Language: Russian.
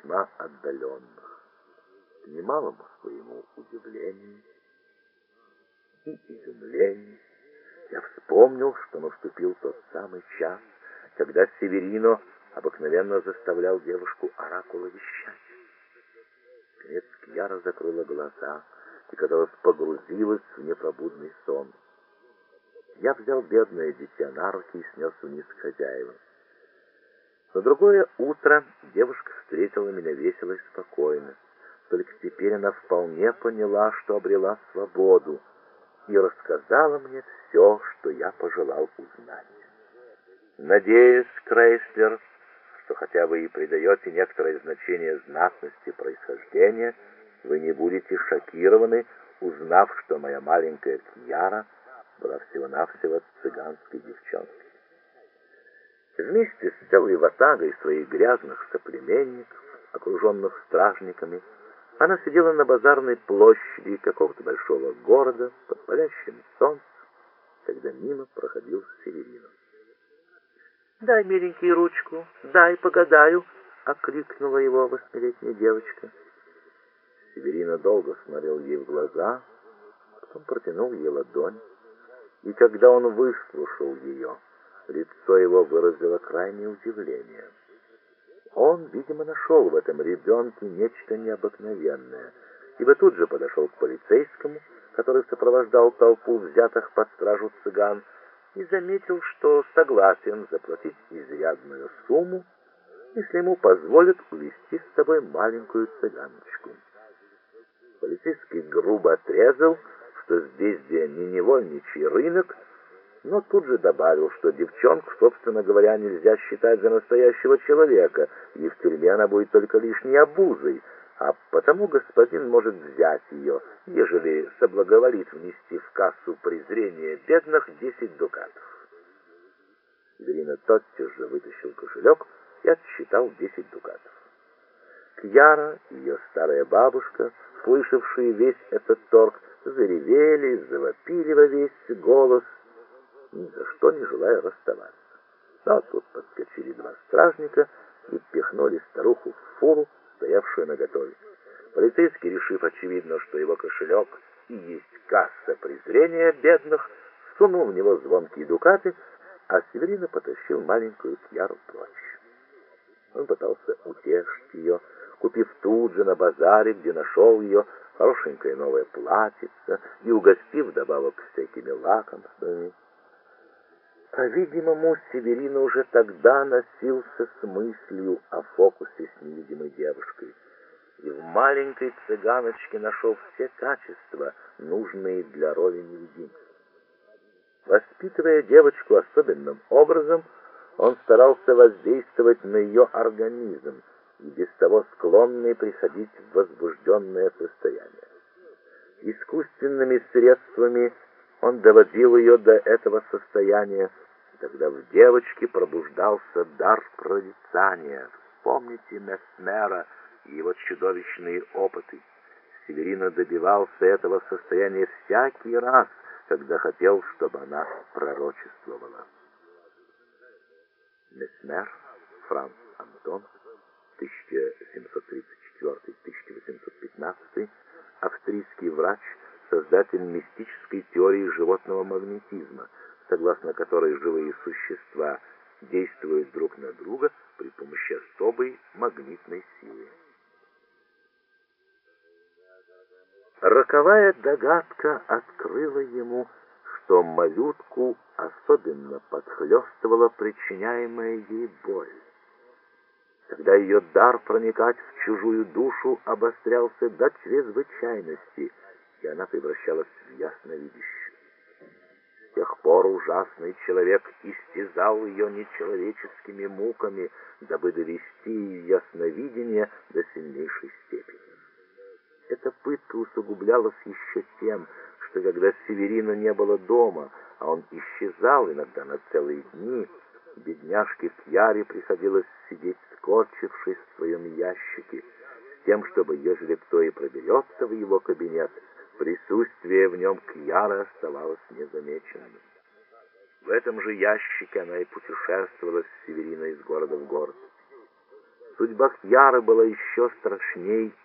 весьма отдаленных. К немалому своему удивлению и изумлению я вспомнил, что наступил тот самый час, когда Северино обыкновенно заставлял девушку оракула вещать. Наконец Кьяра закрыла глаза и, казалось, погрузилась в непробудный сон. Я взял бедное дитя на руки и снес вниз к хозяевам. На другое утро девушка встретила меня весело и спокойно. Только теперь она вполне поняла, что обрела свободу, и рассказала мне все, что я пожелал узнать. Надеюсь, Крейслер, что хотя вы и придаете некоторое значение знатности происхождения, вы не будете шокированы, узнав, что моя маленькая Кьяра была всего-навсего цыганской девчонкой. Вместе с целой ватагой своих грязных соплеменников, окруженных стражниками, она сидела на базарной площади какого-то большого города под палящим солнцем, когда мимо проходил Северино. «Дай, миленький, ручку, дай, погадаю!» — окликнула его восьмилетняя девочка. Северино долго смотрел ей в глаза, потом протянул ей ладонь, и когда он выслушал ее, лицо его выразило крайнее удивление. Он, видимо, нашел в этом ребенке нечто необыкновенное, ибо тут же подошел к полицейскому, который сопровождал толпу взятых под стражу цыган, и заметил, что согласен заплатить изрядную сумму, если ему позволят увести с собой маленькую цыганочку. Полицейский грубо отрезал, что здесь где не невольничий рынок, но тут же добавил, что девчонку, собственно говоря, нельзя считать за настоящего человека, и в тюрьме она будет только лишней обузой, а потому господин может взять ее, ежели соблаговолит внести в кассу презрения бедных 10 дукатов. Северино тотчас же вытащил кошелек и отсчитал 10 дукатов. Кьяра и ее старая бабушка, слышавшие весь этот торг, заревели, завопили во весь голос, ни за что не желая расставаться. Но тут подскочили два стражника и пихнули старуху в фуру, стоявшую наготове. Полицейский, решив, очевидно, что его кошелек и есть касса презрения бедных, сунул в него звонкие дукаты, а Северино потащил маленькую Кьяру прочь. Он пытался утешить ее, купив тут же на базаре, где нашел ее, хорошенькое новое платьице и угостив вдобавок всякими лакомствами. По-видимому, Северино уже тогда носился с мыслью о фокусе с невидимой девушкой, и в маленькой цыганочке нашел все качества, нужные для роли невидимки. Воспитывая девочку особенным образом, он старался воздействовать на ее организм, и без того склонный приходить в возбужденное состояние. Искусственными средствами он доводил ее до этого состояния, и тогда в девочке пробуждался дар прорицания. Вспомните Месмера и его чудовищные опыты. Северино добивался этого состояния всякий раз, когда хотел, чтобы она пророчествовала. Месмер, Франц Антон, 1734-1815, австрийский врач, создатель мистической теории животного магнетизма, согласно которой живые существа действуют друг на друга при помощи особой магнитной силы. Роковая догадка открыла ему, что малютку особенно подхлёстывала причиняемая ей боль. Когда ее дар проникать в чужую душу обострялся до чрезвычайности, и она превращалась в ясновидящую. С тех пор ужасный человек истязал ее нечеловеческими муками, дабы довести ее ясновидение до сильнейшей степени. Эта пытка усугублялась еще тем, что когда Северино не было дома, а он исчезал иногда на целые дни, бедняжке Кьяре приходилось сидеть, скорчившись в своем ящике, с тем, чтобы, ежели кто и проберется в его кабинет, присутствие в нем Кьяры оставалось незамеченным. В этом же ящике она и путешествовала с Северино из города в город. Судьба Кьяры была еще страшней